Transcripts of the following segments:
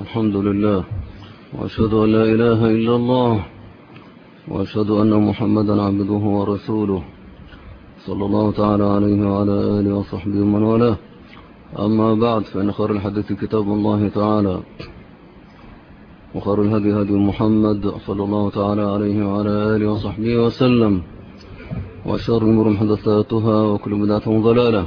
الحمد لله، وأشهد أن لا إله إلا الله، وأشهد أن محمدا عبده ورسوله، صلى الله تعالى عليه وعلى آله وصحبه ومن والاه. أما بعد، فإن خير الحديث كتاب الله تعالى، وخير الهدي هدي محمد صلى الله تعالى عليه وعلى آله وصحبه وسلم، وشر الأمور محدثاتها، وكل بدعة ضلالة.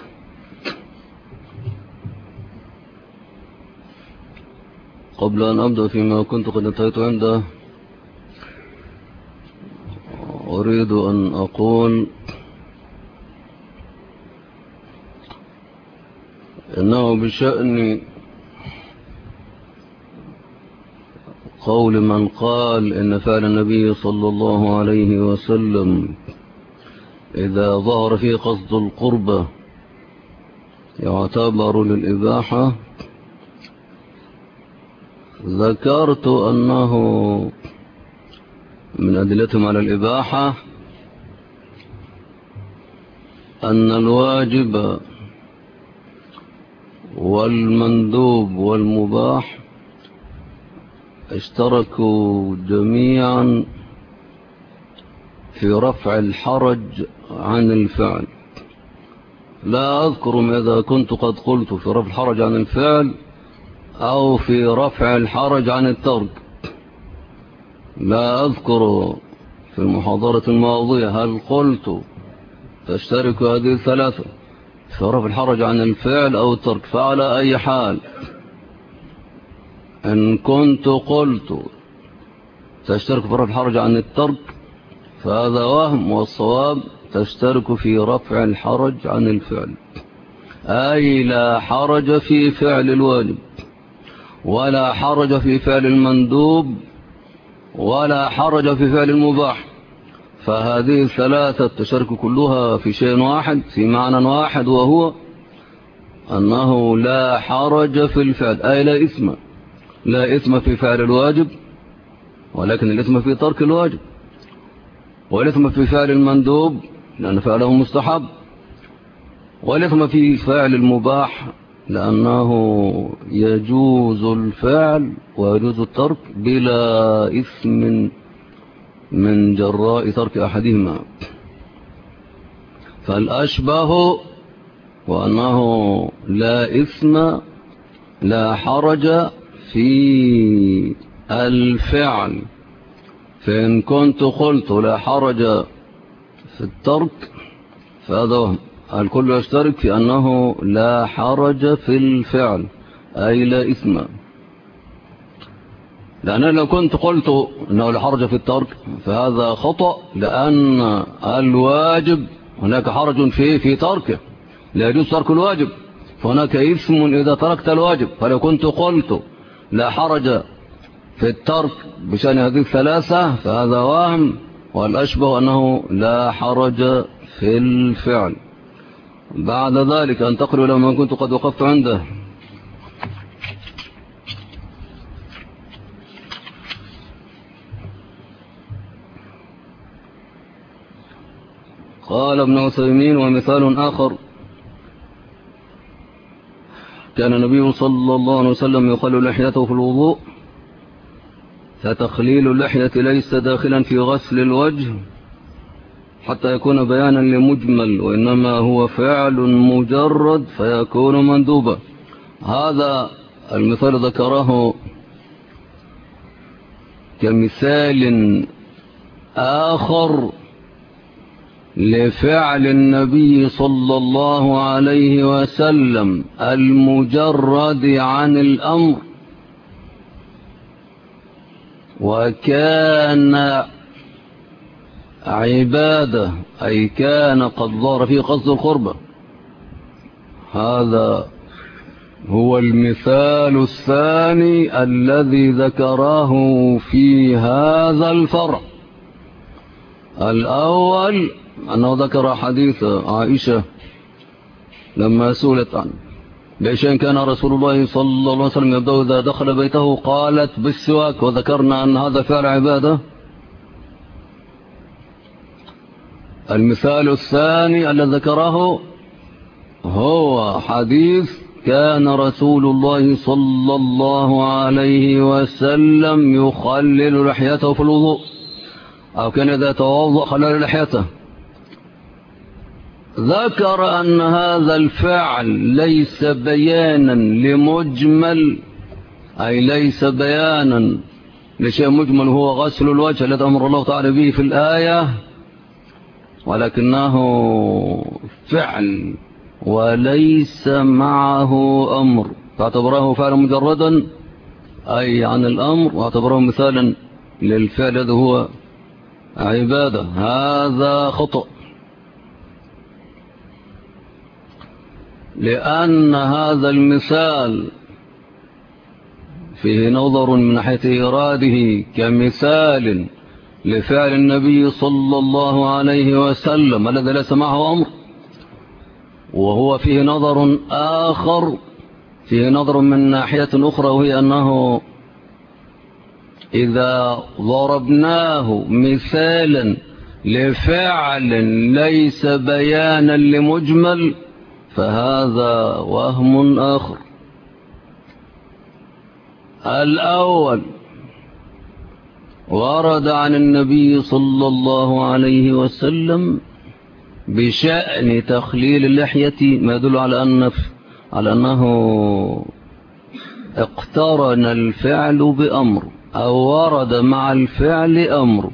قبل أن أبدأ فيما كنت قد انتهيت عنده، أريد أن أقول إنه بشأن قول من قال إن فعل النبي صلى الله عليه وسلم إذا ظهر فيه قصد القربة يعتبر للإباحة، ذكرت أنه من أدلتهم على الإباحة أن الواجب والمندوب والمباح اشتركوا جميعا في رفع الحرج عن الفعل. لا أذكر ماذا كنت قد قلت في رفع الحرج عن الفعل أو في رفع الحرج عن الترك. لا أذكر في المحاضرة الماضية هل قلت تشترك هذه الثلاثة في رفع الحرج عن الفعل أو الترك. فعلى أي حال، إن كنت قلت تشترك في رفع الحرج عن الترك فهذا وهم، والصواب تشترك في رفع الحرج عن الفعل، أي لا حرج في فعل الواجب، ولا حرج في فعل المندوب، ولا حرج في فعل المباح. فهذه الثلاثة تشترك كلها في شيء واحد، في معنى واحد، وهو أنه لا حرج في الفعل، أي لا إثم في فعل الواجب، ولكن الإثم في ترك الواجب، والإثم في فعل المندوب لأن فعله مستحب، والإثم في فعل المباح لأنه يجوز الفعل ويجوز الترك بلا إثم من جراء ترك أحدهما. فالأشبه وأنه لا إثم لا حرج في الفعل. فإن كنت قلت لا حرج في الترك فهذا وهم. الكل يشترك في أنه لا حرج في الفعل، أي لا إثم. لأن لو كنت قلت أنه لا حرج في الترك فهذا خطأ، لأن الواجب هناك حرج في تركه، لا يجوز ترك الواجب، فهناك إثم إذا تركت الواجب. فلو كنت قلت لا حرج في الترك بشأن هذه الثلاثة فهذا وهم، والأشبه أنه لا حرج في الفعل. بعد ذلك أنتقل إلى ما كنت قد وقفت عنده. قال ابن عثيمين: ومثال آخر، كان النبي صلى الله عليه وسلم يخلل لحيته في الوضوء، فتخليل اللحية ليس داخلا في غسل الوجه حتى يكون بيانا لمجمل، وإنما هو فعل مجرد فيكون مندوبا. هذا المثال ذكره كمثال آخر لفعل النبي صلى الله عليه وسلم المجرد عن الأمر، وكان عبادة، أي كان قد ظهر فيه قصد القربة. هذا هو المثال الثاني الذي ذكره في هذا الفرع. الأول أنه ذكر حديث عائشة لما سئلت عنه بشيء كان رسول الله صلى الله عليه وسلم يبدأ إذا دخل بيته قالت بالسواك، وذكرنا أن هذا فعل عبادة. المثال الثاني الذي ذكره هو حديث كان رسول الله صلى الله عليه وسلم يخلل لحيته في الوضوء، أو كان إذا توضأ خلل لحيته. ذكر أن هذا الفعل ليس بيانا لمجمل، أي ليس بيانا لشيء مجمل هو غسل الوجه الذي أمر الله تعالى به في الآية، ولكنه فعل وليس معه أمر، فاعتبره فعلا مجردا أي عن الأمر، واعتبره مثالا للفعل الذي هو عبادة. هذا خطأ، لأن هذا المثال فيه نظر من ناحية إراده كمثال لفعل النبي صلى الله عليه وسلم الذي ليس معه أمر، وهو فيه نظر آخر، فيه نظر من ناحية أخرى، وهي أنه إذا ضربناه مثالا لفعل ليس بيانا لمجمل فهذا وهم آخر. الأول ورد عن النبي صلى الله عليه وسلم بشأن تخليل اللحية ما يدل على أنه اقترن الفعل بأمر، أو ورد مع الفعل أمر.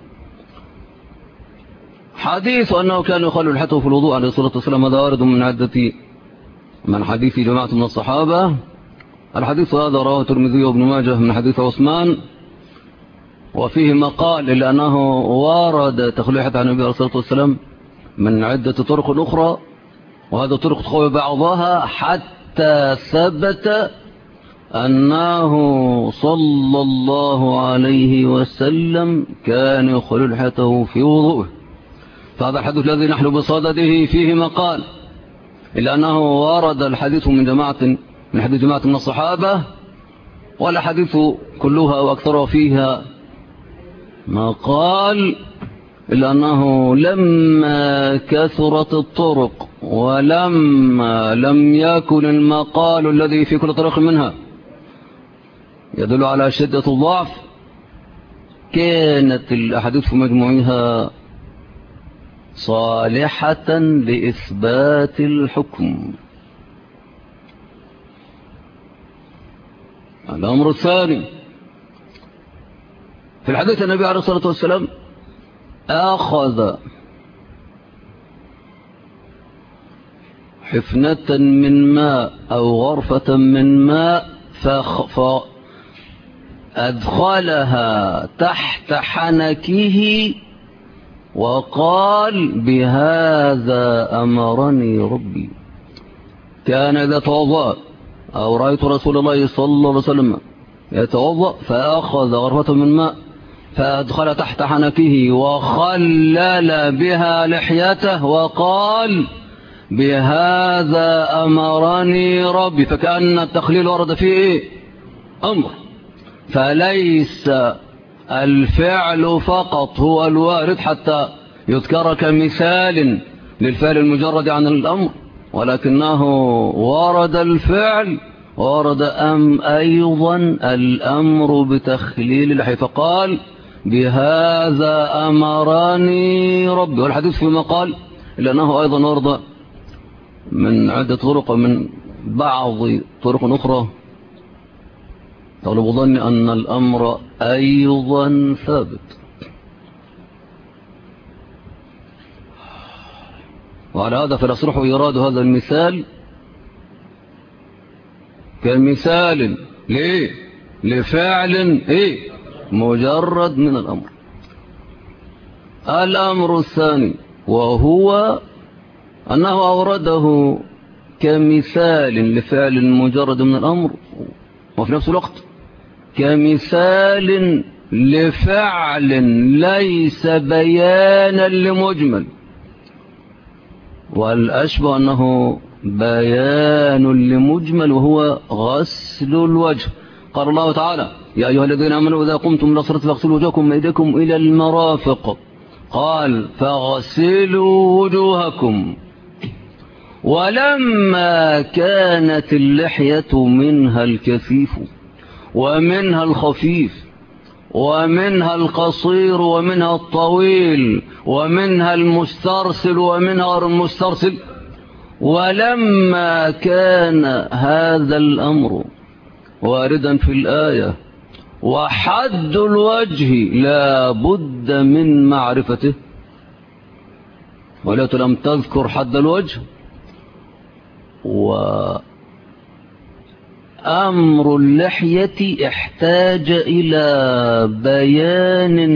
حديث أنه كان يخلل لحيته في الوضوء عليه الصلاة والسلام هذا وارد من حديث جماعة من الصحابة. الحديث هذا رواه الترمذي وابن ماجه من حديث عثمان، وفيه مقال لأنه ورد تخليل عن النبي عليه الصلاة والسلام من عدة طرق أخرى، وهذا طرق تقوي بعضها حتى ثبت أنه صلى الله عليه وسلم كان يخلل لحيته في وضوءه. فهذا الحديث الذي نحن بصدده فيه مقال، إلا أنه ورد الحديث من حديث جماعة من الصحابة، والحديث كلها وأكثرها فيها مقال، إلا أنه لما كثرت الطرق ولما لم يكن المقال الذي في كل طريق منها يدل على شدة الضعف، كانت الأحاديث في مجموعها صالحة لإثبات الحكم. الأمر الثاني، في الحديث النبي عليه الصلاة والسلام أخذ حفنة من ماء أو غرفة من ماء فأدخلها تحت حنكه وقال بهذا أمرني ربي. كان إذا توضأ أو رأيت رسول الله صلى الله عليه وسلم يتوضأ فأخذ غرفة من ماء فأدخل تحت حنكه وخلل بها لحيته وقال بهذا أمرني ربي، فكأن التخليل ورد فيه أمر، فليس الفعل فقط هو الوارد حتى يذكر كمثال للفعل المجرد عن الأمر، ولكنه ورد الفعل ورد أيضا الأمر بتخليل اللحية، فقال بهذا أمرني ربي. والحديث في مقال إلا أنه أيضا ورد من عدة طرق من بعض طرق أخرى طالب ظن أن الأمر أيضا ثابت. وعلى هذا فلأصرح إيراد هذا المثال كمثال لفعل مجرد من الأمر. الأمر الثاني وهو أنه أورده كمثال لفعل مجرد من الأمر، وفي نفس الوقت كمثال لفعل ليس بيانا لمجمل، والأشبه أنه بيان لمجمل وهو غسل الوجه. قال الله تعالى يا أيها الذين آمنوا إذا قمتم إلى الصلاة فاغسلوا وجوهكم وأيديكم إلى المرافق، قال فاغسلوا وجوهكم ولما كانت اللحية منها الكثيف ومنها الخفيف ومنها القصير ومنها الطويل ومنها المسترسل ومنها المسترسل، ولما كان هذا الأمر واردا في الآية وحد الوجه لا بد من معرفته، ولكن لم تذكر حد الوجه، وأمر اللحية احتاج إلى بيان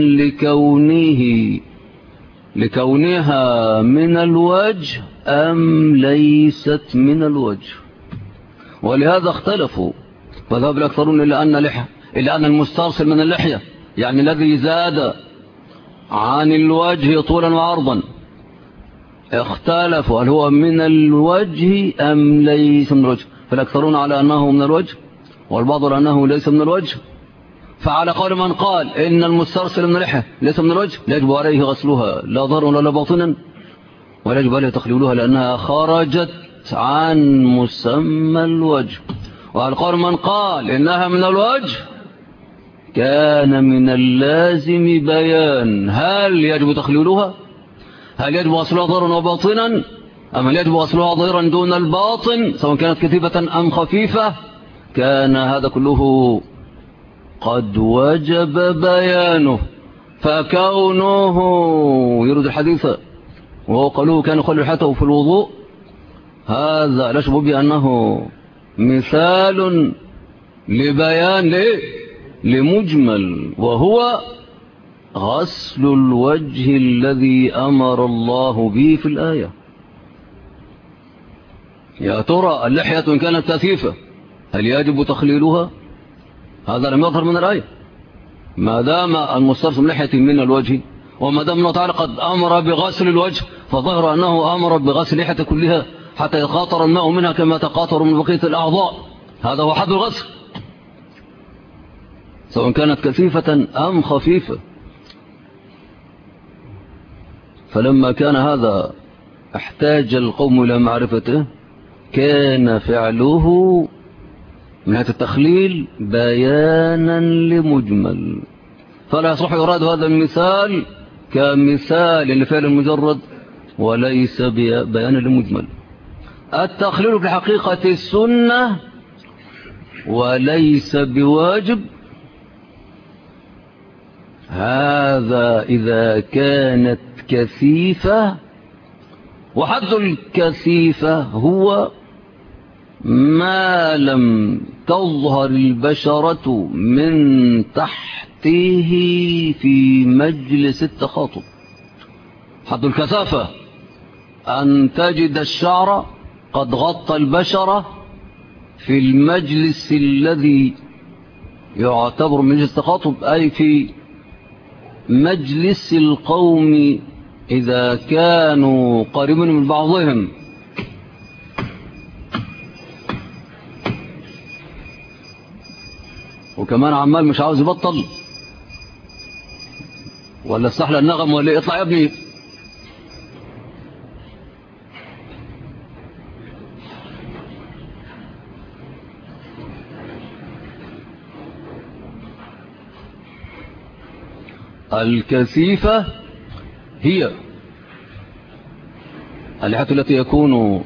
لكونها من الوجه أم ليست من الوجه. ولهذا اختلفوا، فذهب الأكثرون إلى أن المسترسل من اللحية، يعني الذي زاد عن الوجه طولا وعرضا، اختلفوا هل هو من الوجه أم ليس من الوجه، فالأكثرون على أنه من الوجه والبعض على أنه ليس من الوجه. فعلى قول من قال إن المسترسل من اللحية ليس من الوجه يجب عليه غسلها لا ظهرا ولا باطنا، ولا يجب عليه تخليلها لأنها خرجت عن مسمى الوجه. وعلى قول من قال إنها من الوجه كان من اللازم بيان هل يجب تخليلها، هل يجب غسلها ظاهرا وباطنا، أم هل يجب غسلها ظاهرا دون الباطن سواء كانت كثيفة أم خفيفة. كان هذا كله قد وجب بيانه، فكونه يرد الحديث وهو قالوه كان يخلي لحيته في الوضوء، هذا لا شك بأنه مثال لبيان لمجمل، وهو غسل الوجه الذي أمر الله به في الآية. يا ترى اللحية إن كانت كثيفة هل يجب تخليلها؟ هذا لم يظهر من الآية. ما دام المسترسل من لحية من الوجه، وما دام الله تعالى قد أمر بغسل الوجه، فظهر أنه أمر بغسل اللحية كلها حتى يقاطر الماء منها كما تقاطر من بقية الأعضاء. هذا هو حد الغسل سواء كانت كثيفة أم خفيفة. فلما كان هذا احتاج القوم إلى معرفته، كان فعله من هذا التخليل بيانا لمجمل، فلا يصح يراد هذا المثال كمثال لفعل المجرد وليس بيانا لمجمل. التخليل في حقيقة السنة وليس بواجب، هذا إذا كانت كثيفة. وحد الكثيفة هو ما لم تظهر البشرة من تحته في مجلس التخاطب. حد الكثافة أن تجد الشعر قد غطى البشرة في المجلس الذي يعتبر مجلس التخاطب، أي في مجلس القوم إذا كانوا قريبين من بعضهم. وكمان عمال مش عاوز يبطل، ولا استحلى النغم، ولا اطلع يا ابني. الكثيفة هي اللحية التي يكون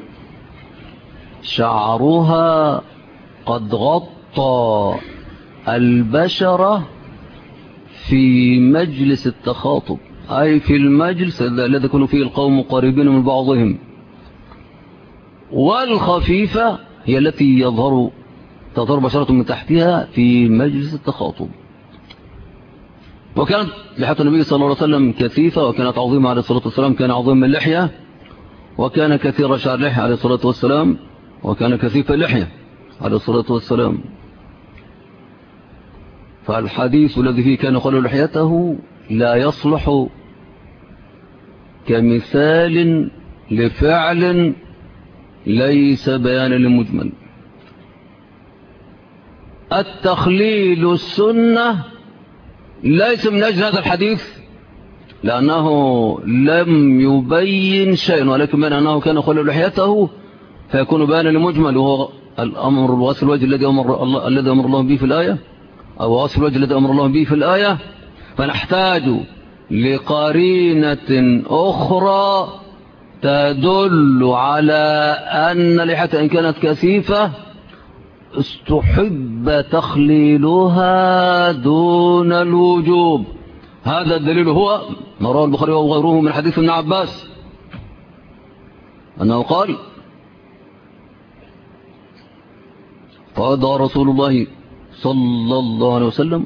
شعرها قد غطى البشرة في مجلس التخاطب، أي في المجلس الذي يكون فيه القوم قريبين من بعضهم. والخفيفة هي التي تظهر بشرة من تحتها في مجلس التخاطب. وكانت لحية النبي صلى الله عليه وسلم كثيفة، وكانت عظيمة عليه الصلاة والسلام، كان عظيم اللحية، وكان كثير شعر اللحية عليه الصلاة والسلام، وكان كثيف اللحية عليه الصلاة والسلام. فالحديث الذي فيه كان يخلل لحيته لا يصلح كمثال لفعل ليس بيانا لمجمل. التخليل السنة ليس من أجل هذا الحديث لأنه لم يبين شيء، ولكن من أنه كان يخلل لحيته فيكون بيانا لمجمل، وهو الأمر غسل الوجه الذي أمر الله به في الآية، أو غسل الوجه الذي أمر الله به في الآية. فنحتاج لقرينة أخرى تدل على أن لحية إن كانت كثيفة استحب تخليلها دون الوجوب. هذا الدليل هو ما رواه البخاري وغيره من حديث ابن عباس أنه قال: قضى رسول الله صلى الله عليه وسلم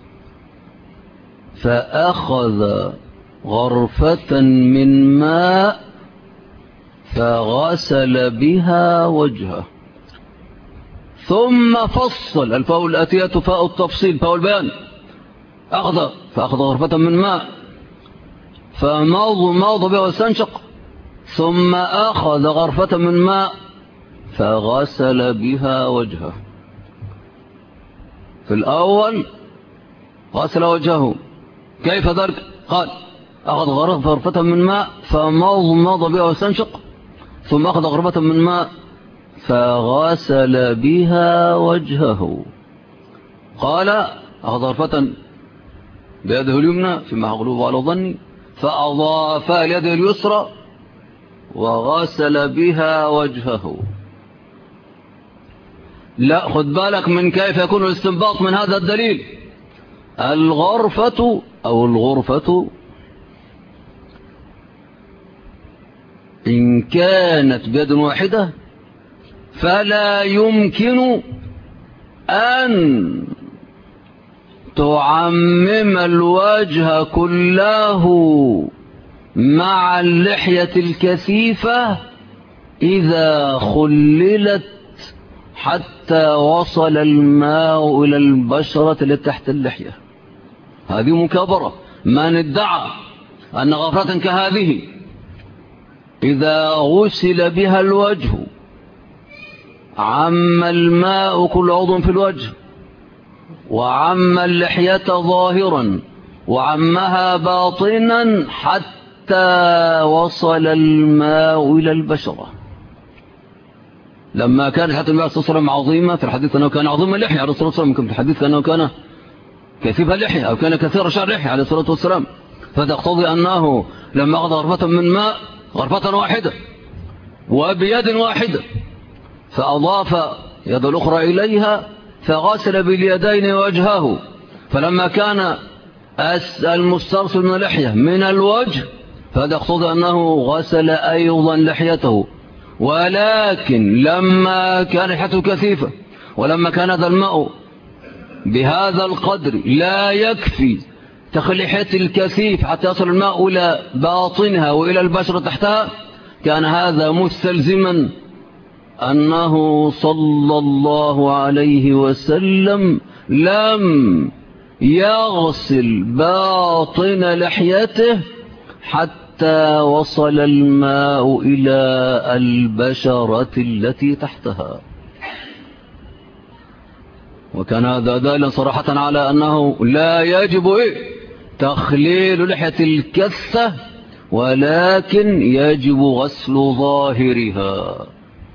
فأخذ غرفة من ماء فغسل بها وجهه، ثم فصل. الفاء الآتية فاء التفصيل، فاء البيان. فأخذ غرفة من ماء فمضى بها واستنشق، ثم أخذ غرفة من ماء فغسل بها وجهه. في الأول غسل وجهه، كيف ذلك؟ قال: أخذ غرفة من ماء فمضى بها واستنشق، ثم أخذ غرفة من ماء فغسل بها وجهه. قال: أخذ غرفة بيده اليمنى فيما أغلب على ظني، فأضافها ليده اليسرى وغسل بها وجهه. لا، خد بالك من كيف يكون الاستنباط من هذا الدليل. الغرفة أو الغرفة إن كانت بيد واحدة فلا يمكن أن تعمم الوجه كله مع اللحية الكثيفة إذا خللت حتى وصل الماء إلى البشرة التي تحت اللحية. هذه مكابرة. من ادعى أن غرفة كهذه إذا غسل بها الوجه عم الماء كل عضو في الوجه، وعم اللحية ظاهرا، وعمها باطنا حتى وصل الماء إلى البشرة. لما كان حتى النبي صلى الله عليه وسلم عظيمة، في الحديث أنه كان عظيم اللحية عليه الصلاة والسلام، في الحديث أنه كان كثيف اللحية أو كان كثير شعر اللحية عليه الصلاة والسلام، فتقتضي أنه لما أخذ غرفة من ماء، غرفة واحدة وبيد واحدة، فأضاف يد الأخرى إليها فغسل باليدين وجهه، فلما كان المسترسل من اللحية من الوجه فهذا يقتضي أنه غسل أيضا لحيته. ولكن لما كان لحيته كثيفة، ولما كان هذا الماء بهذا القدر لا يكفي تخليحة الكثيف حتى يصل الماء إلى باطنها وإلى البشرة تحتها، كان هذا مستلزما أنه صلى الله عليه وسلم لم يغسل باطن لحيته حتى وصل الماء إلى البشرة التي تحتها. وكان هذا دالا صراحة على أنه لا يجب تخليل لحية الكثة، ولكن يجب غسل ظاهرها.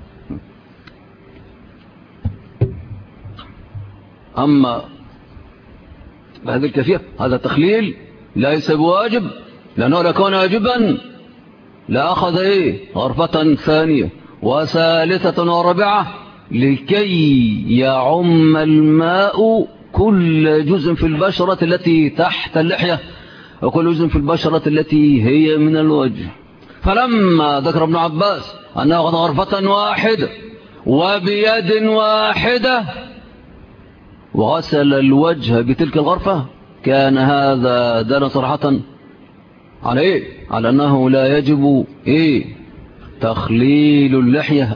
أما بهذه الكثير هذا التخليل ليس بواجب، لأنه لو كان واجبا لأخذ غرفة ثانية وثالثة ورابعة لكي يعم الماء كل جزء في البشرة التي تحت اللحية وكل جزء في البشرة التي هي من الوجه. فلما ذكر ابن عباس أنه أخذ غرفة واحدة وبيد واحدة وغسل الوجه بتلك الغرفة، كان هذا دالا صراحة على على أنه لا يجب تخليل اللحية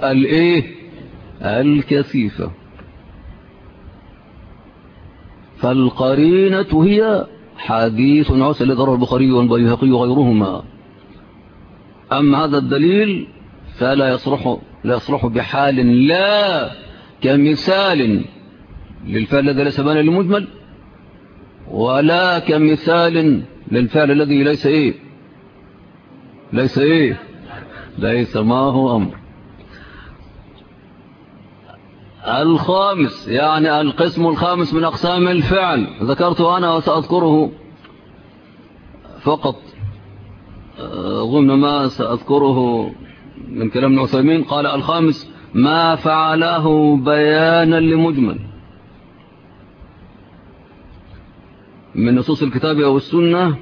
الكثيفة. فالقرينة هي حديث عسى الذي رواه البخاري والبيهقي وغيرهما. أما هذا الدليل فلا يصلح بحال، لا كمثال للفعل الذي ليس بان للمجمل، ولا كمثال للفعل الذي ليس ما هو أمر. الخامس يعني القسم الخامس من أقسام الفعل ذكرته أنا وسأذكره فقط ضمن ما سأذكره من كلام ابن عثيمين. قال الخامس ما فعله بيانا لمجمل من نصوص الكتاب أو السنة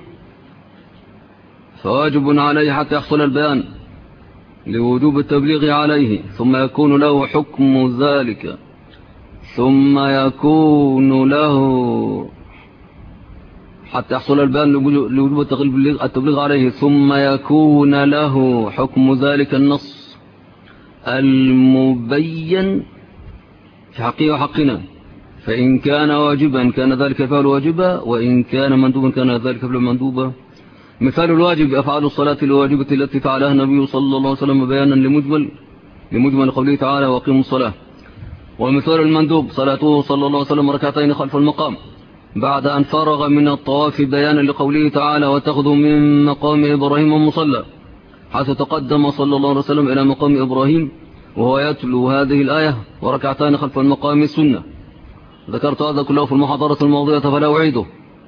فواجب عليه حتى يحصل البيان لوجوب التبليغ عليه، ثم يكون له حكم ذلك، ثم يكون له حتى يحصل البيان لوجوب التبليغ عليه، ثم يكون له حكم ذلك النص المبين في حقه وحقنا. فإن كان واجبا كان ذلك الفعل واجبا، وإن كان مندوبا كان ذلك الفعل مندوبا. مثال الواجب أفعال الصلاة الواجبة التي فعلها النبي صلى الله عليه وسلم بيانا لمجمل قوله تعالى وقيموا الصلاة. ومثال المندوب صلاته صلى الله عليه وسلم ركعتين خلف المقام بعد أن فرغ من الطواف بيانا لقوله تعالى واتخذوا من مقام إبراهيم مصلى، حيث تقدم صلى الله عليه وسلم إلى مقام إبراهيم وهو يتلو هذه الآية وركعتين خلف المقام السنة. ذكرت هذا كله في المحاضرة الماضية فلا أعيده.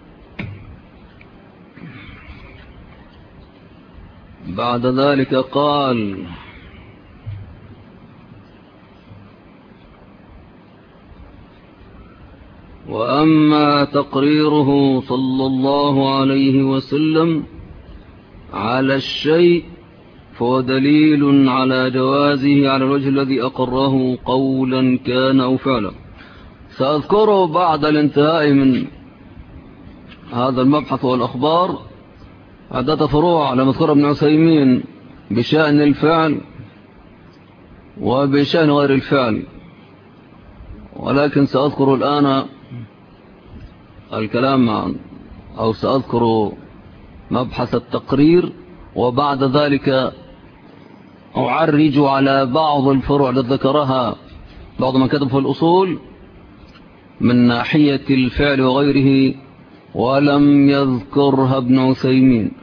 بعد ذلك قال وأما تقريره صلى الله عليه وسلم على الشيء فهو دليل على جوازه على الوجه الذي أقره قولا كان أو فعلا. سأذكره بعد الانتهاء من هذا المبحث والأخبار عدة فروع لم يذكر ابن عثيمين بشأن الفعل وبشأن غير الفعل، ولكن سأذكر الآن الكلام أو سأذكر مبحث التقرير، وبعد ذلك أعرج على بعض الفروع التي ذكرها بعض من كتب في الأصول من ناحية الفعل وغيره ولم يذكرها ابن عثيمين.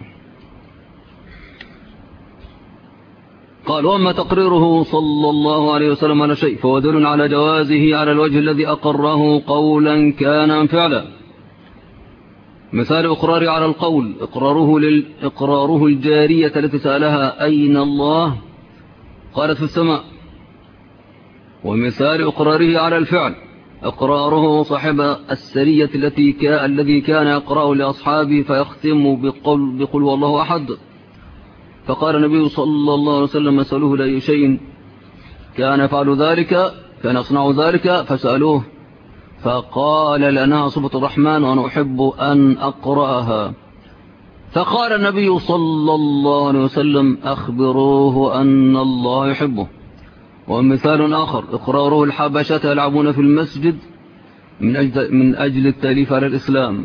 قال وأما تقريره صلى الله عليه وسلم على شيء فهو دليل على جوازه على الوجه الذي أقره قولا كان أم فعلا. مثال إقراره على القول إقراره الجارية التي سألها أين الله قالت في السماء. ومثال إقراره على الفعل إقراره صاحب السرية الذي كان يقرأ لأصحابه فيختم بقل والله أحد، فقال النبي صلى الله عليه وسلم سألوه لأي شيء كان يفعل ذلك كان يصنع ذلك فسألوه فقال لأنها صفة الرحمن وأنا أحب أن أقرأها، فقال النبي صلى الله عليه وسلم أخبروه أن الله يحبه. ومثال آخر إقراره الحبشة يلعبون في المسجد من أجل التأليف على الإسلام.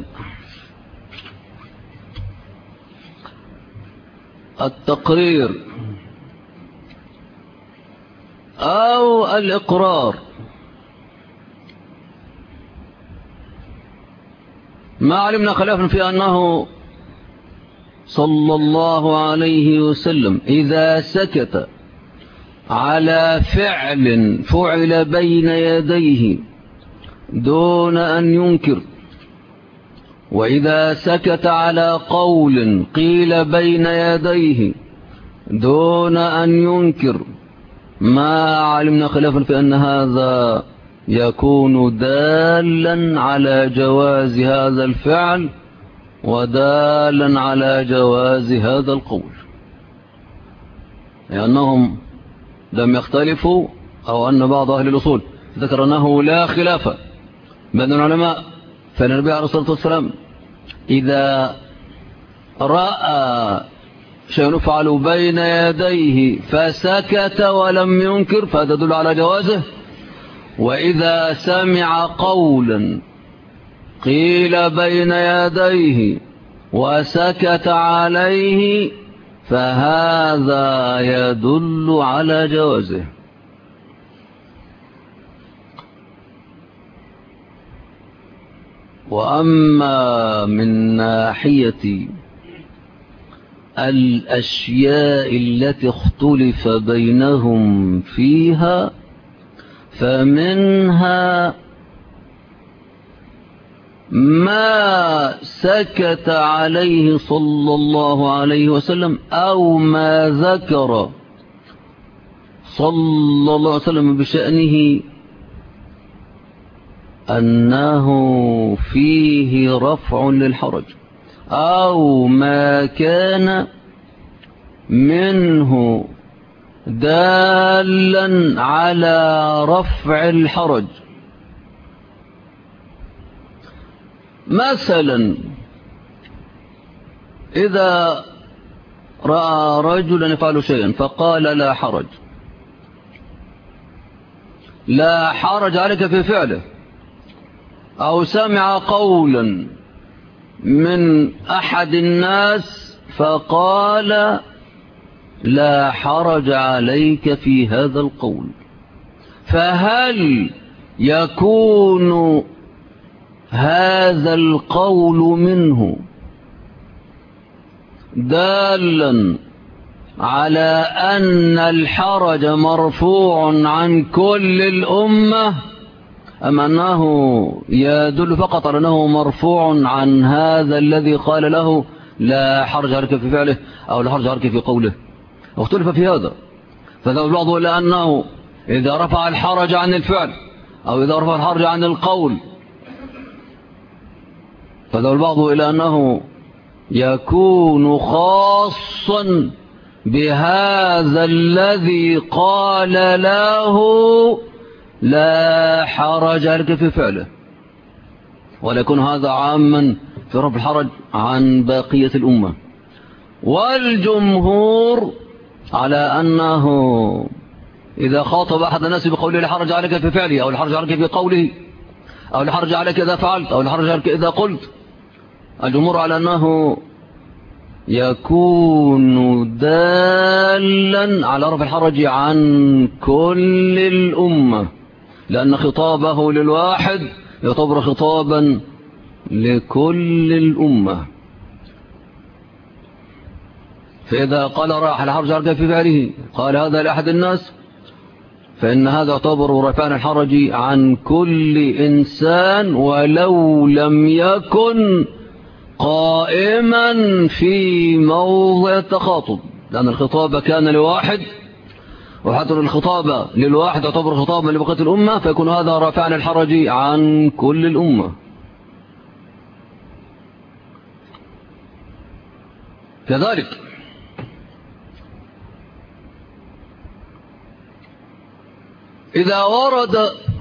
التقرير أو الإقرار ما علمنا خلافا في أنه صلى الله عليه وسلم إذا سكت على فعل فعل بين يديه دون أن ينكر، وإذا سكت على قول قيل بين يديه دون أن ينكر ما علمنا خلافا في أن هذا يكون دالا على جواز هذا الفعل ودالا على جواز هذا القول، لأنهم لم يختلفوا أو أن بعض أهل الأصول ذكر أنه لا خلاف بين العلماء فالنبي عليه الصلاة والسلام إذا رأى شيء يفعل بين يديه فسكت ولم ينكر فهذا يدل على جوازه، وإذا سمع قولا قيل بين يديه وسكت عليه فهذا يدل على جوازه. وأما من ناحية الأشياء التي اختلف بينهم فيها فمنها ما سكت عليه صلى الله عليه وسلم أو ما ذكر صلى الله عليه وسلم بشأنه أنه فيه رفع للحرج، أو ما كان منه دالا على رفع الحرج. مثلا إذا رأى رجلا يفعل شيئا فقال لا حرج، لا حرج عليك في فعله، أو سمع قولا من أحد الناس فقال لا حرج عليك في هذا القول، فهل يكون هذا القول منه دالا على أن الحرج مرفوع عن كل الأمة، أم أنه يدل فقط على أنه مرفوع عن هذا الذي قال له لا حرج عليك في فعله أو لا حرج عليك في قوله؟ اختلف في هذا، فذهب البعض إلى أنه إذا رفع الحرج عن الفعل أو إذا رفع الحرج عن القول، فذهب البعض إلى أنه يكون خاصا بهذا الذي قال له لا حرج عليك في فعله، وليكون هذا عاما في رفع الحرج عن بقية الأمة. والجمهور على أنه إذا خاطب أحد الناس بقوله لا حرج عليك في فعله أو لا حرج عليك في قوله أو لا حرج عليك إذا فعلت أو لا حرج عليك إذا قلت، الجمهور على أنه يكون دالا على رفع الحرج عن كل الأمة، لأن خطابه للواحد يعتبر خطابا لكل الأمة. فإذا قال راح الحرج عليك في فعله قال هذا لأحد الناس، فإن هذا يعتبر رفعان الحرج عن كل إنسان ولو لم يكن قائما في موضع التخاطب، لأن الخطاب كان لواحد، وحتى الخطاب للواحد يعتبر خطابا لبقية الأمة، فيكون هذا رفعان الحرج عن كل الأمة. كذلك إذا ورد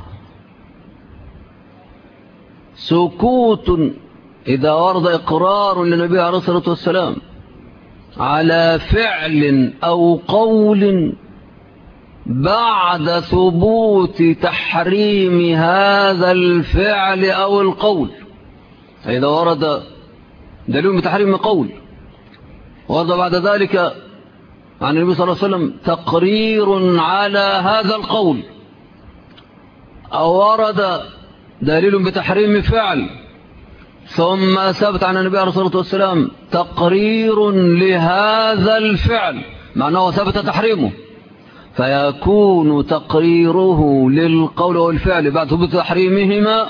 سكوت، إذا ورد إقرار للنبي عليه الصلاة والسلام على فعل أو قول بعد ثبوت تحريم هذا الفعل أو القول، إذا ورد دليل بتحريم قول ورد بعد ذلك عن النبي صلى الله عليه وسلم تقرير على هذا القول، أو ورد دليل بتحريم فعل ثم ثبت عن النبي عليه الصلاة والسلام تقرير لهذا الفعل معناه ثبت تحريمه، فيكون تقريره للقول والفعل بعد ثبوت تحريمهما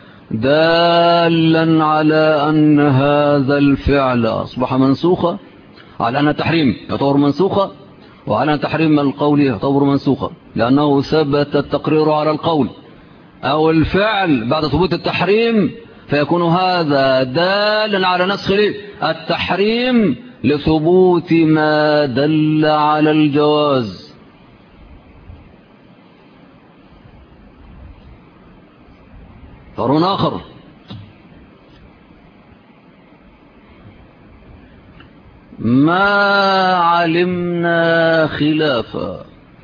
دالا على أن هذا الفعل أصبح منسوخا، على أن التحريم يعتبر منسوخا، وعلى أن تحريم القول يعتبر منسوخا، لأنه ثبت التقرير على القول أو الفعل بعد ثبوت التحريم، فيكون هذا دالا على نسخ التحريم لثبوت ما دل على الجواز. فرون آخر ما علمنا خلافا،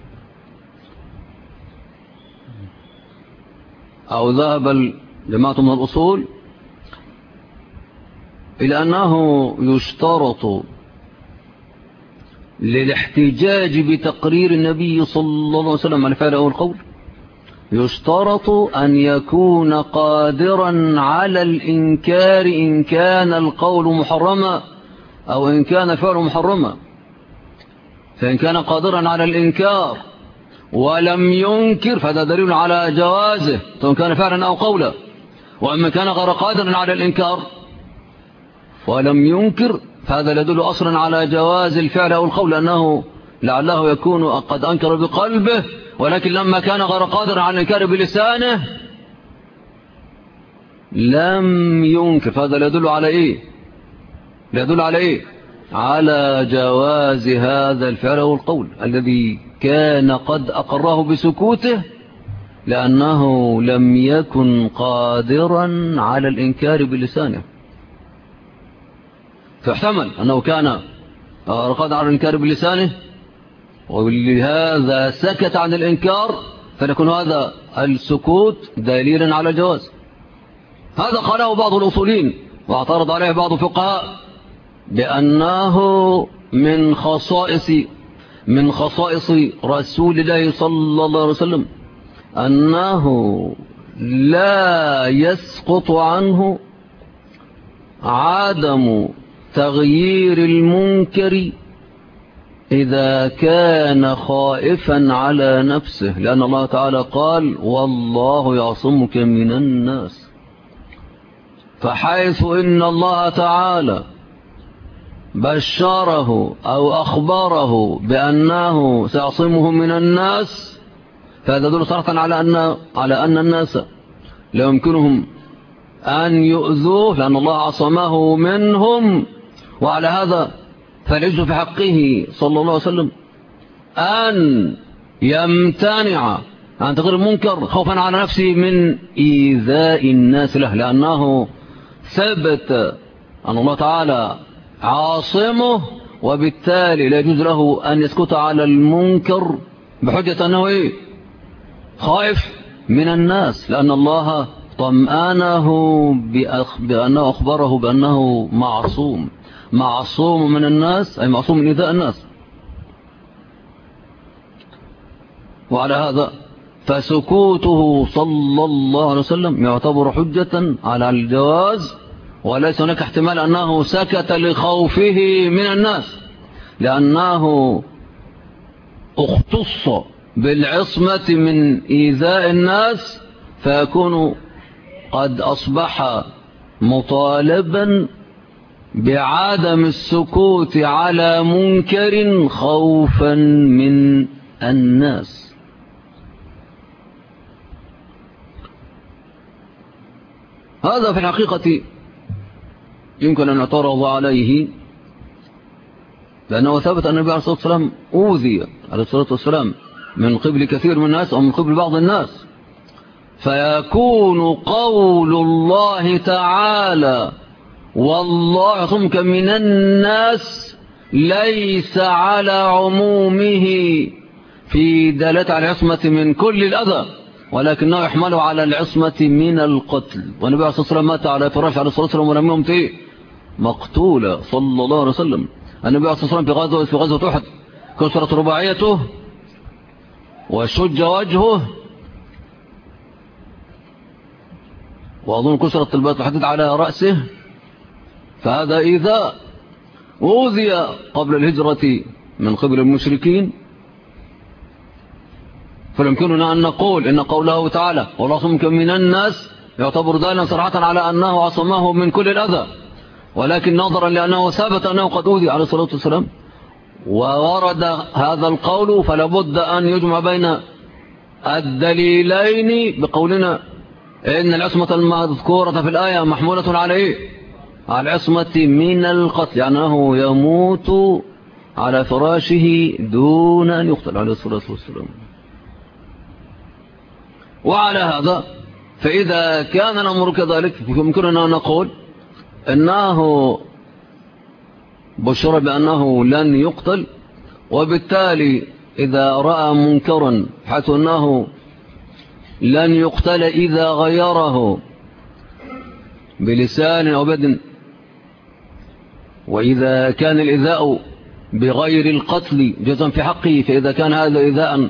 أو ذهب جماعة من الأصول إلى أنه يشترط للاحتجاج بتقرير النبي صلى الله عليه وسلم على فعل أو القول، يشترط أن يكون قادرا على الإنكار إن كان القول محرما أو إن كان الفعل محرما. فإن كان قادرا على الإنكار ولم ينكر فهذا دليل على جوازه سواء كان فعلا أو قولا. وأما كان غير قادر على الإنكار ولم ينكر فهذا يدل أصلا على جواز الفعل أو القول، لأنه لعله يكون قد أنكر بقلبه ولكن لما كان غير قادر على الإنكار بلسانه لم ينكر. فهذا يدل على إيه؟ يدل على إيه؟ على جواز هذا الفعل أو القول الذي كان قد أقره بسكوته لأنه لم يكن قادرا على الإنكار بلسانه. فاحتمل أنه كان قادر على الإنكار بلسانه ولهذا سكت عن الإنكار، فيكون هذا السكوت دليلا على الجواز. هذا قاله بعض الأصولين واعترض عليه بعض الفقهاء بأنه من خصائص رسول الله صلى الله عليه وسلم أنه لا يسقط عنه عدم تغيير المنكر إذا كان خائفا على نفسه، لأن الله تعالى قال والله يعصمك من الناس. فحيث إن الله تعالى بشره أو أخبره بأنه سيعصمه من الناس فهذا يدل صراحة على أن الناس لا يمكنهم أن يؤذوه لأن الله عصمه منهم. وعلى هذا فليجب في حقه صلى الله عليه وسلم أن يمتنع عن تغيير المنكر خوفا على نفسه من إيذاء الناس له، لأنه ثبت أن الله تعالى عاصمه وبالتالي لا يجوز له أن يسكت على المنكر بحجة أنه خائف من الناس، لأن الله طمأنه بأنه أخبره بأنه معصوم من الناس، أي معصوم من إيذاء الناس. وعلى هذا فسكوته صلى الله عليه وسلم يعتبر حجة على الجواز، وليس هناك احتمال أنه سكت لخوفه من الناس، لأنه اختص بالعصمة من إيذاء الناس فيكون قد أصبح مطالبا بعدم السكوت على منكر خوفا من الناس. هذا في الحقيقة يمكن أن يعترض عليه، لأنه ثبت أن النبي عليه الصلاة والسلام أوذي عليه الصلاة والسلام من قبل كثير من الناس أو من قبل بعض الناس، فيكون قول الله تعالى والله يعصمك من الناس ليس على عمومه في دلالة على العصمة من كل الأذى، ولكنه يحمل على العصمة من القتل. والنبي عليه الصلاة والسلام مات على فراش عليه الصلاة والسلام ولم يمت مقتولا صلى الله عليه وسلم. النبي عليه الصلاة والسلام في غزوة أحد كسرت رباعيته وشج وجهه، وأظن كسرت البيض الحديد على رأسه، فهذا إذا أوذي قبل الهجرة من قبل المشركين. فيمكننا أن نقول إن قوله تعالى والله يعصمك من الناس يعتبر دالا صراحة على أنه عصمه من كل الأذى، ولكن نظرا لأنه ثبت أنه قد أوذي عليه الصلاة والسلام وورد هذا القول فلا بد أن يجمع بين الدليلين بقولنا إن العصمة المذكورة في الآية محمولة على إيه؟ على العصمة من القتل، يعني يموت على فراشه دون أن يقتل عليه الصلاة والسلام. وعلى هذا فإذا كان الأمر كذلك يمكننا أن نقول أنه بشر بأنه لن يقتل، وبالتالي إذا رأى منكرا حيث أنه لن يقتل إذا غيره بلسان أو بدن، وإذا كان الإيذاء بغير القتل جزا في حقه، فإذا كان هذا إيذاء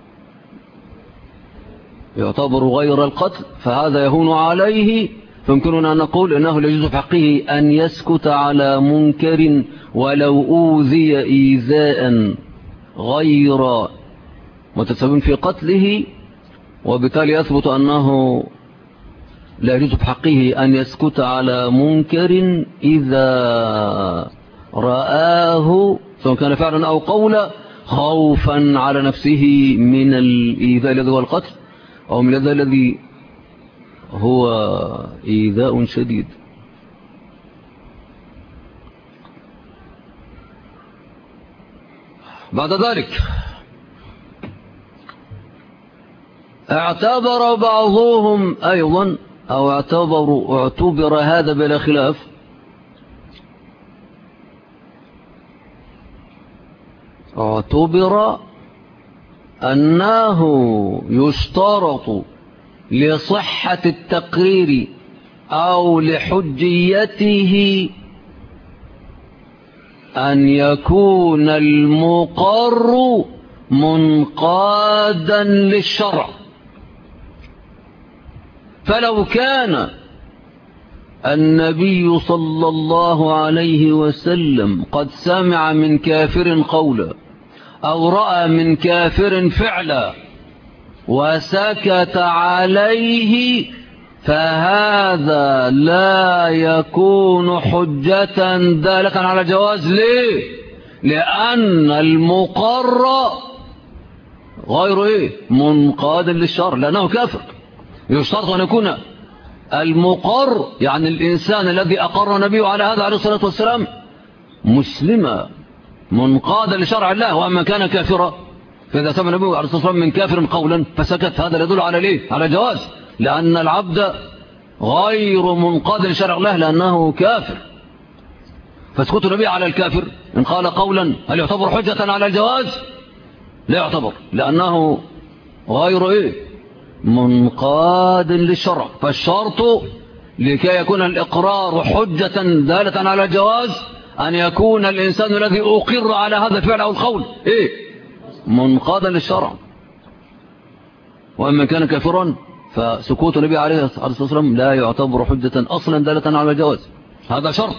يعتبر غير القتل فهذا يهون عليه، فيمكننا أن نقول إنه لا يجوز في حقه أن يسكت على منكر ولو أوذي إيذاء غير متسبب في قتله، وبالتالي يثبت أنه لا يجوز بحقه أن يسكت على منكر إذا رآه سواء كان فعلا أو قولا، خوفا على نفسه من الإيذاء الذي هو القتل، أو من الإيذاء الذي هو إيذاء شديد. بعد ذلك اعتبر بعضهم أيضا، أو اعتبر هذا بلا خلاف، اعتبر أنه يشترط لصحة التقرير أو لحجيته أن يكون المقر منقادا للشرع. فلو كان النبي صلى الله عليه وسلم قد سمع من كافر قولا أو رأى من كافر فعلا وسكت عليه، فهذا لا يكون حجة دالة على جواز. ليه؟ لأن المقر غير منقاد للشرع، لأنه كافر. يشترط أن يكون المقر، يعني الإنسان الذي أقر النبي على هذا عليه الصلاة والسلام، مسلما منقادا لشرع الله. وأما كان كافرا فإذا سمع النبي عليه الصلاة والسلام من كافر قولا فسكت، هذا يدل على ليه؟ على جواز، لأن العبد غير منقاد لشرع الله لأنه كافر. فسكوت النبي على الكافر إن قال قولا هل يعتبر حجة على الجواز؟ لا يعتبر، لأنه غير منقاد للشرع. فالشرط لكي يكون الإقرار حجة دالة على الجواز أن يكون الإنسان الذي أقر على هذا الفعل أو القول منقادا للشرع. وأما كان كافرا فسكوت النبي عليه الصلاة والسلام لا يعتبر حجة أصلا دالة على الجواز، هذا شرط.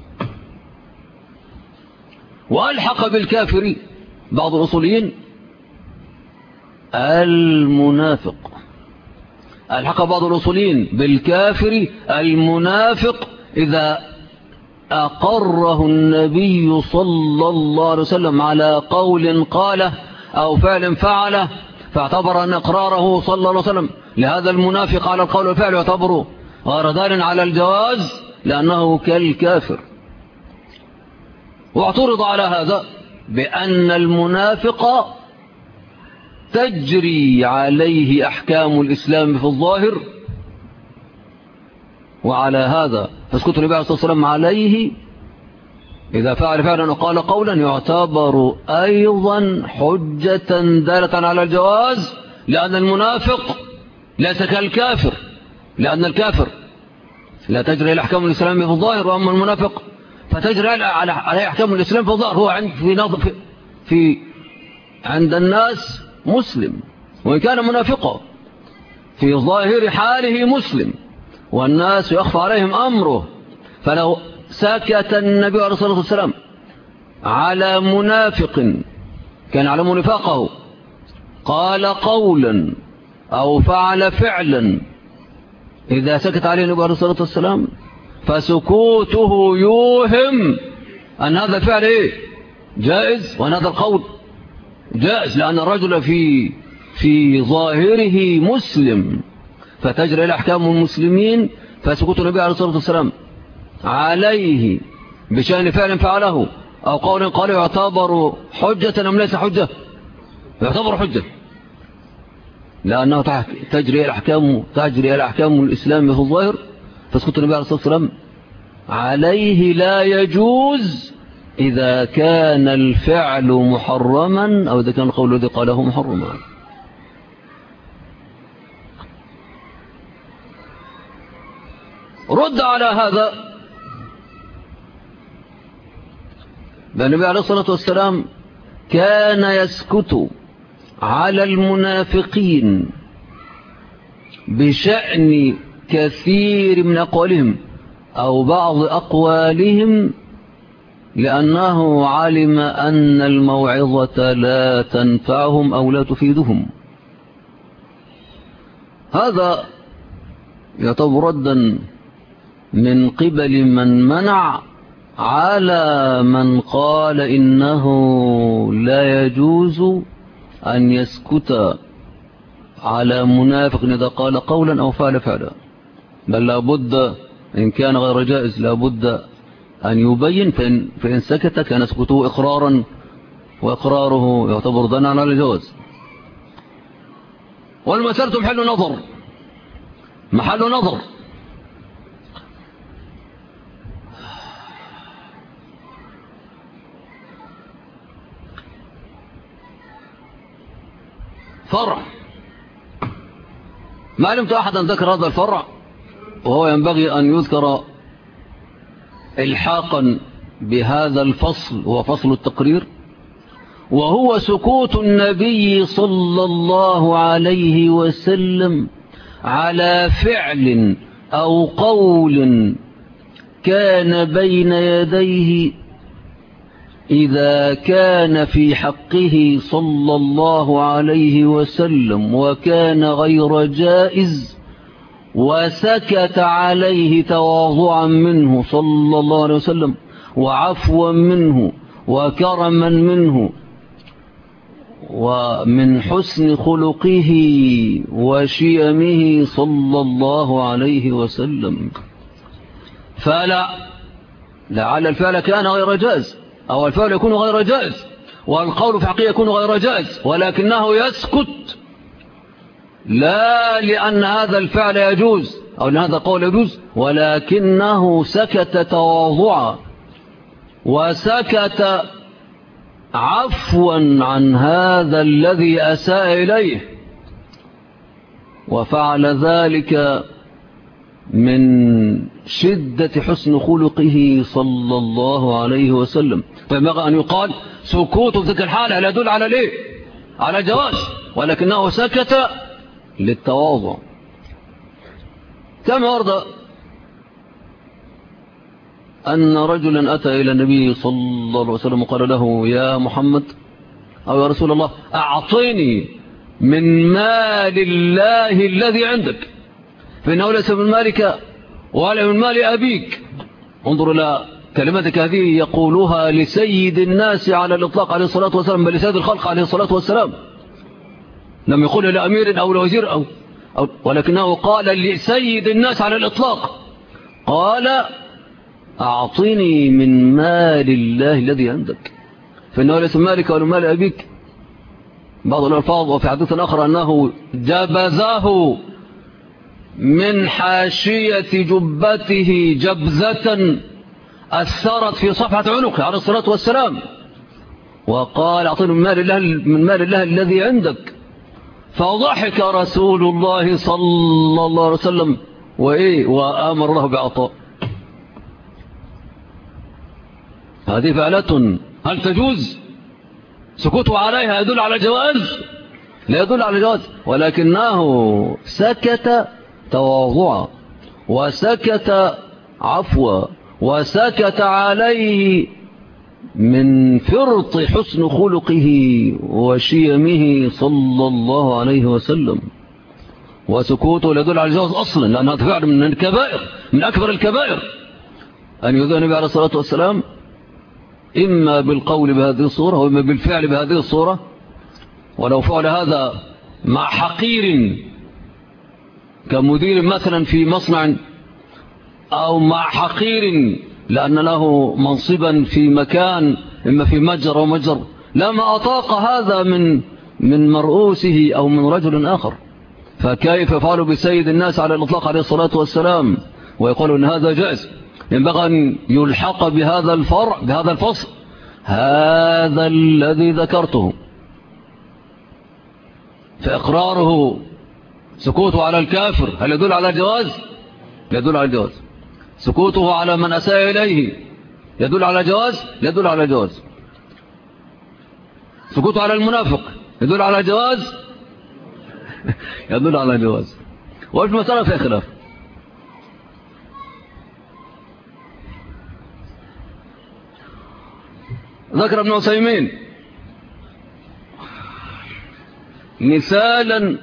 وألحق بالكافر بعض الأصوليين المنافق، ألحق بعض الأصوليين بالكافر المنافق إذا أقره النبي صلى الله عليه وسلم على قول قاله أو فعل فعله، فاعتبر أن إقراره صلى الله عليه وسلم لهذا المنافق على القول والفعل يعتبر غير دال على الجواز لأنه كالكافر. واعترض على هذا بأن المنافق تجري عليه أحكام الإسلام في الظاهر، وعلى هذا فسكت النبي عليه الصلاة والسلام عليه إذا فعل فعلا وقال قولا يعتبر أيضا حجة دالة على الجواز، لأن المنافق ليس كالكافر، لأن الكافر لا تجري الأحكام الإسلام في الظاهر، وأما المنافق فتجري عليه أحكام الإسلام في الظاهر. هو عند الناس مسلم وإن كان منافقا، في ظاهر حاله مسلم والناس يخفى عليهم أمره. فلو سكت النبي عليه الصلاة والسلام على منافق كان على منافقه قال قولا أو فعل فعلا، إذا سكت عليه النبي عليه الصلاة والسلام فسكوته يوهم أن هذا الفعل جائز وأن هذا القول جائز، لأن الرجل في ظاهره مسلم فتجري الأحكام المسلمين. فسكوت النبي عليه الصلاة والسلام عليه بشأن فعل فعله أو قول قال يعتبر حجة أم ليس حجة؟ يعتبر حجة، لأنه تجري الأحكام الإسلام في الظاهر. فسكوت النبي عليه الصلاة والسلام عليه لا يجوز إذا كان الفعل محرما أو إذا كان القول الذي قاله محرما. رد على هذا النبي عليه الصلاة والسلام كان يسكت على المنافقين بشأن كثير من أقوالهم أو بعض أقوالهم لأنه علم أن الموعظة لا تنفعهم أو لا تفيدهم. هذا يعتبر ردا من قبل من منع على من قال إنه لا يجوز أن يسكت على منافق إذا قال قولا أو فعل فعلا، بل لابد إن كان غير جائز لابد أن يبين، فإن سكت كان سكوته إقرارا، وإقراره يعتبر ظنا على الجواز. والمسألة محل نظر. فرع، ما علمت أحدا ذكر هذا الفرع، وهو ينبغي أن يذكر إلحاقا بهذا الفصل، هو فصل التقرير، وهو سكوت النبي صلى الله عليه وسلم على فعل أو قول كان بين يديه إذا كان في حقه صلى الله عليه وسلم وكان غير جائز، وسكت عليه تواضعا منه صلى الله عليه وسلم وعفوا منه وكرما منه ومن حسن خلقه وشيمه صلى الله عليه وسلم. فلا لعل الفعل كان غير جائز، أو الفعل يكون غير جائز، والقول في حقه يكون غير جائز، ولكنه يسكت لا لأن هذا الفعل يجوز أو لأن هذا القول يجوز، ولكنه سكت تواضعا وسكت عفوا عن هذا الذي أساء إليه، وفعل ذلك من شدة حسن خلقه صلى الله عليه وسلم. فينبغي أن يقال سكوت في تلك الحالة لا يدل على ليه؟ على جواز، ولكنه سكت للتواضع. كما ورد أن رجلا أتى إلى النبي صلى الله عليه وسلم وقال له يا محمد أو يا رسول الله أعطيني من مال الله الذي عندك، فإنه ليس من مالك ولا من مال أبيك. انظر إلى كلمتك هذه يقولها لسيد الناس على الإطلاق عليه الصلاة والسلام، بل لسيد الخلق عليه الصلاة والسلام، لم يقول لأمير أو لوزير أو ولكنه قال لسيد الناس على الإطلاق، قال أعطني من مال الله الذي عندك، فإنه ليس مالك ولا مال أبيك. بعض الألفاظ وفي حديث آخر أنه جبزاه من حاشية جبته جبزة أثرت في صفحة عنقه عليه الصلاة والسلام، وقال أعطني من مال الله الذي عندك. فضحك رسول الله صلى الله عليه وسلم وآمر له بعطاء. هذه فعلة هل تجوز؟ سكوته عليها يدل على جواز؟ لا يدل على جواز، ولكنه سكت تواضعا وسكت عفوا وسكت عليه من فرط حسن خلقه وشيمه صلى الله عليه وسلم. وسكوته لا يدل على الجواز أصلا، لأنه فعل من الكبائر، من أكبر الكبائر أن يؤذى النبي عليه الصلاة والسلام إما بالقول بهذه الصورة وإما بالفعل بهذه الصورة. ولو فعل هذا مع حقير كمدير مثلا في مصنع، أو مع حقير لأن له منصبا في مكان إما في متجر أو متجر، لما أطاق هذا من مرؤوسه أو من رجل آخر، فكيف يفعل بسيد الناس على الإطلاق عليه الصلاة والسلام ويقول إن هذا جائز؟ ينبغي أن يلحق بهذا الفرع بهذا الفصل هذا الذي ذكرته، فإقراره سكوته على الكافر هل يدل على الجواز؟ يدل على الجواز. سكوته على من أساء إليه يدل على جواز؟ يدل على جواز. سكوته على المنافق يدل على جواز؟ يدل على جواز. وفي المسألة في خلاف. ذكر ابن عثيمين مثالا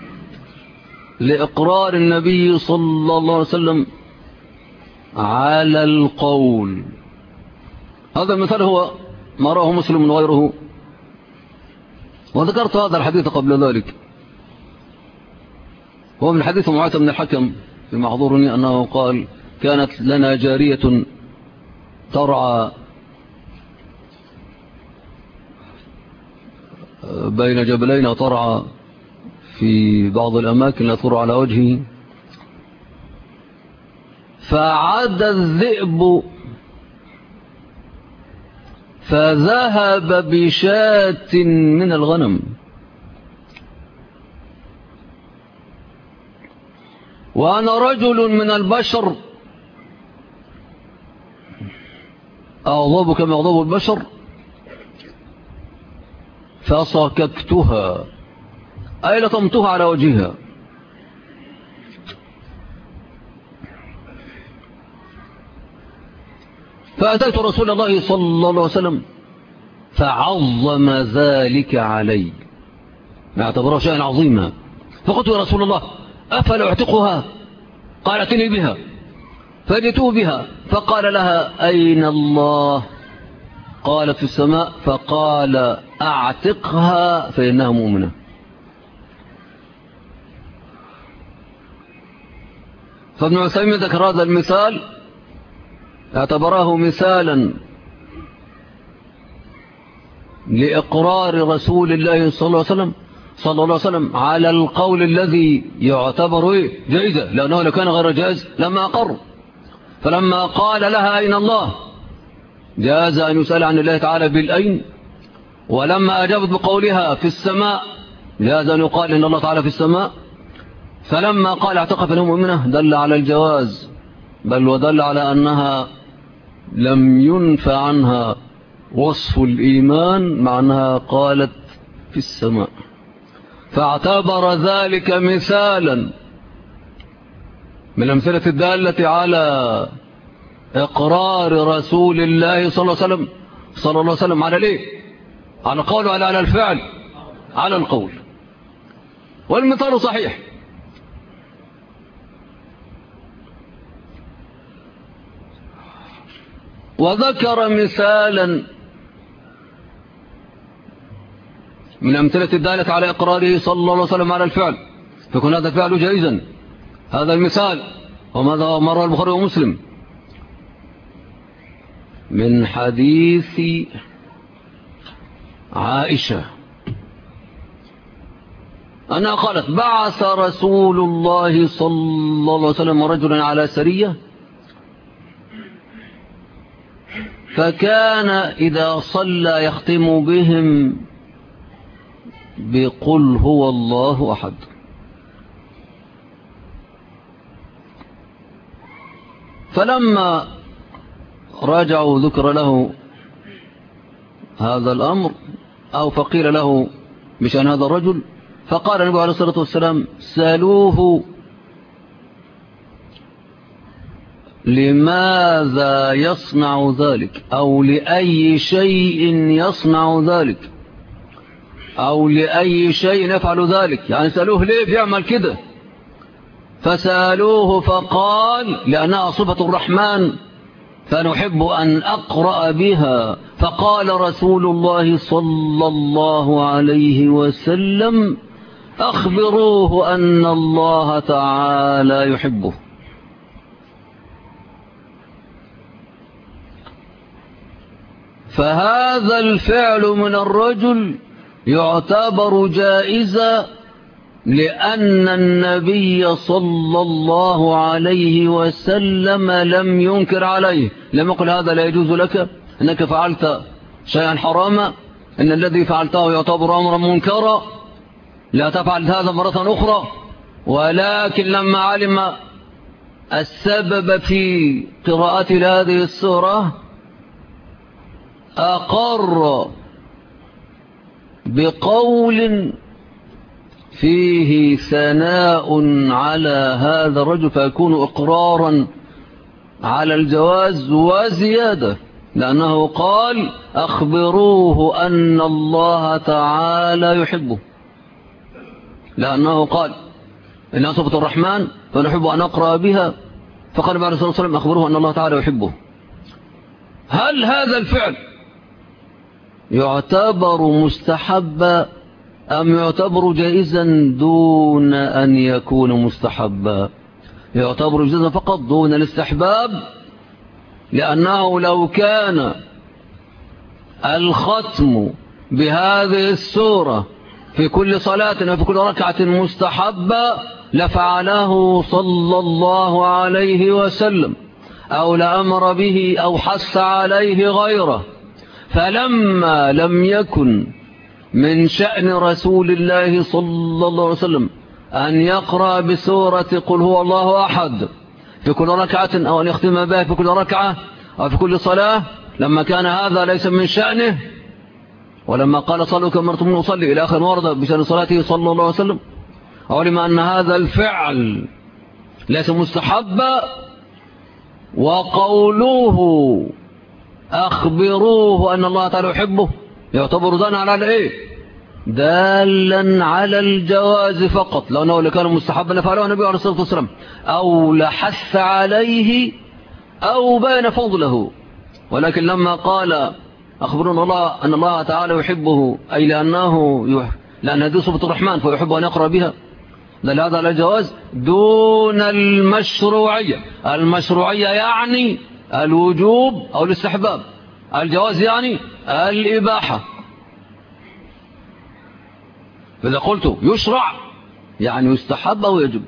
لإقرار النبي صلى الله عليه وسلم على القول. هذا المثال هو ما رواه مسلم وغيره، وذكرت هذا الحديث قبل ذلك. هو من حديث معاذ بن الحكم في محظورني أنه قال: كانت لنا جارية ترعى بين جبلين، ترعى في بعض الأماكن لا ترعى على وجهه، فعاد الذئب فذهب بشاة من الغنم، وأنا رجل من البشر أغضب كما يغضب البشر، فصككتها أي لطمتها على وجهها. فأتيت رسول الله صلى الله عليه وسلم فعظم ذلك علي، ما اعتبره شيئا عظيما. فقلت: يا رسول الله أفلا أعتقها؟ قال: ائتني بها. فجئته بها فقال لها: أين الله؟ قالت: في السماء. فقال: أعتقها فإنها مؤمنة. فابن عثيمين ذكر هذا المثال، اعتبره مثالا لإقرار رسول الله صلى الله عليه وسلم على القول الذي يعتبر جائزا، لأنه لو كان غير جائز لما أقر. فلما قال لها: أين الله؟ جاز أن يسأل عن الله تعالى بالأين. ولما أجابت بقولها: في السماء، جاز أن يقال إن الله تعالى في السماء. فلما قال: اعتقف لهم مؤمنة، دل على الجواز، بل ودل على أنها لم ينفع عنها وصف الإيمان مع أنها قالت في السماء. فاعتبر ذلك مثالا من الأمثلة الدالة على إقرار رسول الله صلى الله عليه وسلم على ليه؟ على القول ولا على الفعل؟ على القول. والمثال صحيح. وذكر مثالا من أمثلة الدالة على إقراره صلى الله عليه وسلم على الفعل، فكون هذا الفعل جائزا. هذا المثال وماذا مر البخاري ومسلم من حديث عائشة أنها قالت: بعث رسول الله صلى الله عليه وسلم رجلا على سرية، فكان إذا صلى يختم بهم بقل هو الله أحد. فلما راجعوا ذكر له هذا الأمر، أو فقيل له بشأن هذا الرجل، فقال النبي عليه الصلاة والسلام: سألوه لماذا يصنع ذلك، أو لأي شيء يصنع ذلك، أو لأي شيء يفعل ذلك، يعني سألوه ليه بيعمل كده. فسألوه فقال: لأنها صفة الرحمن فنحب أن أقرأ بها. فقال رسول الله صلى الله عليه وسلم: أخبروه أن الله تعالى يحبه. فهذا الفعل من الرجل يعتبر جائزا، لأن النبي صلى الله عليه وسلم لم ينكر عليه، لم يقل هذا لا يجوز لك، أنك فعلت شيئا حراما، إن الذي فعلته يعتبر أمرا منكرا، لا تفعل هذا مرة أخرى. ولكن لما علم السبب في قراءة هذه السورة أقر بقول فيه ثناء على هذا الرجل، فيكون إقرارا على الجواز وزيادة. لأنه قال أخبروه أن الله تعالى يحبه، لأنه قال إنها صفة الرحمن فنحب أن أقرأ بها، فقال بعد صلى الله عليه وسلم أخبروه أن الله تعالى يحبه. هل هذا الفعل يعتبر مستحبا أم يعتبر جائزا دون أن يكون مستحبا؟ يعتبر جائزا فقط دون الاستحباب، لأنه لو كان الختم بهذه السورة في كل صلاة وفي كل ركعة مستحبة لفعله صلى الله عليه وسلم، أو لأمر به أو حث عليه غيره. فلما لم يكن من شأن رسول الله صلى الله عليه وسلم أن يقرأ بسورة قل هو الله أحد في كل ركعة، أو أن يختم بها في كل ركعة أو في كل صلاة، لما كان هذا ليس من شأنه، ولما قال صلوا كما أمرتم نصلي إلى آخر ورد بشأن صلاته صلى الله عليه وسلم، علم أن هذا الفعل ليس مستحبا. وقوله أخبروه أن الله تعالى يحبه يعتبر دالا على إيه؟ دالا على الجواز فقط، لأنه لكان مستحبا لفعله النبي عليه الصلاة والسلام، أو لحث عليه أو بين فضله. ولكن لما قال أخبرنا الله أن الله تعالى يحبه، أي لأن هذه صفة الرحمن فيحب أن يقرأ بها، دل هذا على الجواز دون المشروعية. المشروعية يعني الوجوب أو الاستحباب، الجواز يعني الإباحة. فإذا قلت يشرع يعني يستحب أو يجب،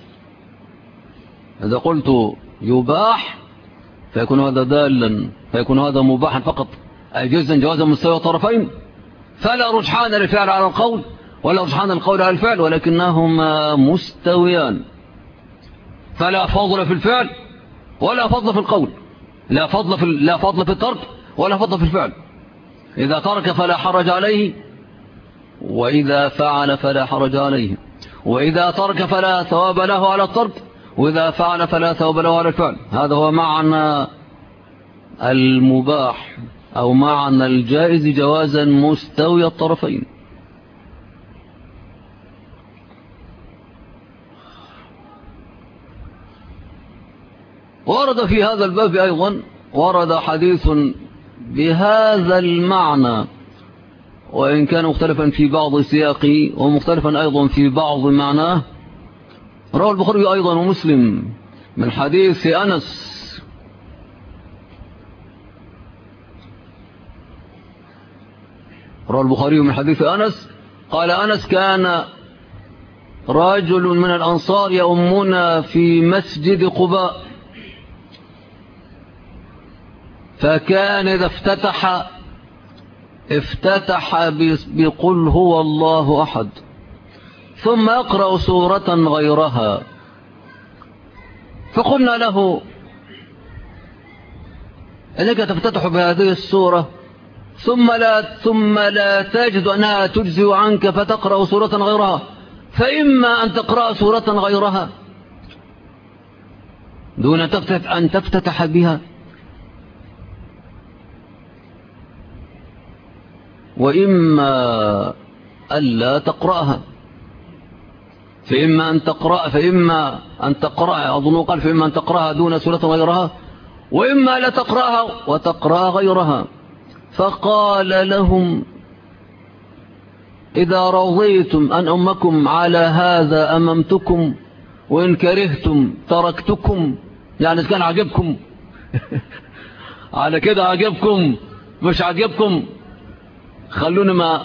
إذا قلت يباح فيكون هذا دالا، فيكون هذا مباحا فقط، أي جوازا مستوى طرفين، فلا رجحان للفعل على القول ولا رجحان القول على الفعل، ولكنهما مستويان، فلا فضل في الفعل ولا فضل في القول، لا فضل في الترك ولا فضل في الفعل. إذا ترك فلا حرج عليه، وإذا فعل فلا حرج عليه، وإذا ترك فلا ثواب له على الترك، وإذا فعل فلا ثواب له على الفعل. هذا هو معنى المباح أو معنى الجائز، جوازا مستوي الطرفين. ورد في هذا الباب أيضا ورد حديث بهذا المعنى، وإن كان مختلفا في بعض سياقه ومختلفا أيضا في بعض معناه. رواه البخاري أيضا ومسلم من حديث أنس رواه البخاري من حديث أنس قال أنس كان رجل من الأنصار يؤمنا في مسجد قباء، فكان إذا افتتح بقل هو الله أحد ثم يقرأ سورة غيرها، فقلنا له إنك تفتتح بهذه السورة ثم لا تجد أنها تجزي عنك فتقرأ سورة غيرها، فإما أن تقرأ سورة غيرها دون أن تفتتح بها، وإما ألا تقرأها، فإما أن تقرأ أظن قال فإما أن تقرأها دون سورة غيرها، وإما لا تقرأها وتقرأ غيرها. فقال لهم إذا رضيتم أن أمكم على هذا أممتكم، وإن كرهتم تركتكم. يعني إذا كان عجبكم على كده عجبكم، مش عجبكم خلونا ما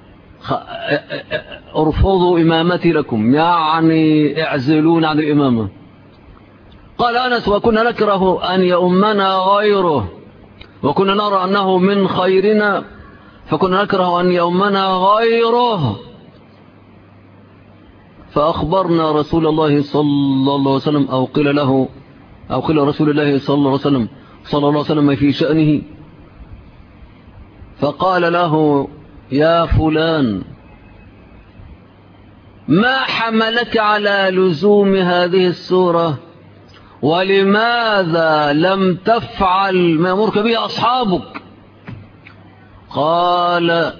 ارفضوا إمامتي لكم، يعني اعزلون عن الإمامة. قال أنس وكنا نكره أن يؤمنا غيره، وكنا نرى أنه من خيرنا، فكنا نكره أن يؤمنا غيره، فأخبرنا رسول الله صلى الله عليه وسلم أو قيل رسول الله صلى الله عليه وسلم في شأنه، فقال له يا فلان ما حملك على لزوم هذه السورة ولماذا لم تفعل ما يأمرك به أصحابك؟ قال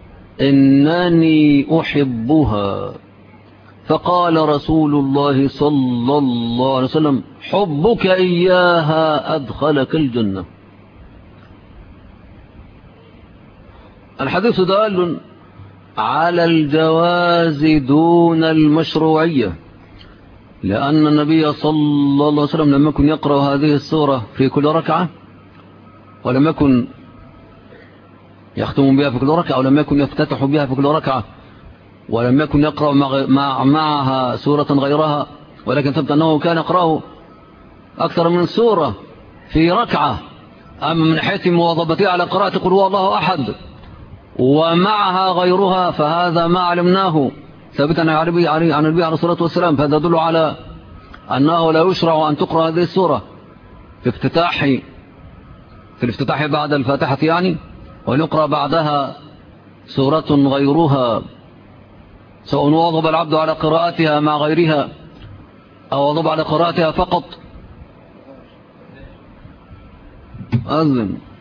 إنني أحبها. فقال رسول الله صلى الله عليه وسلم حبك إياها أدخلك الجنة. الحديث دال على الجواز دون المشروعية، لأن النبي صلى الله عليه وسلم لم يكن يقرأ هذه السورة في كل ركعة، ولم يكن يختم بها في كل ركعة، ولم يكن يفتتح بها في كل ركعة، ولم يكن يقرأ معها سورة غيرها، ولكن ثبت أنه كان يقرأه أكثر من سورة في ركعة. أما من حيث مواظبته على قراءة قل هو الله أحد ومعها غيرها فهذا ما علمناه ثابتا عن النبي عليه الصلاة والسلام. فهذا يدل على أنه لا يشرع أن تقرأ هذه السورة في الافتتاح بعد الفاتحة يعني، ونقرأ بعدها سورة غيرها، سواء واظب العبد على قراءتها مع غيرها أو واظب على قراءتها فقط. أذن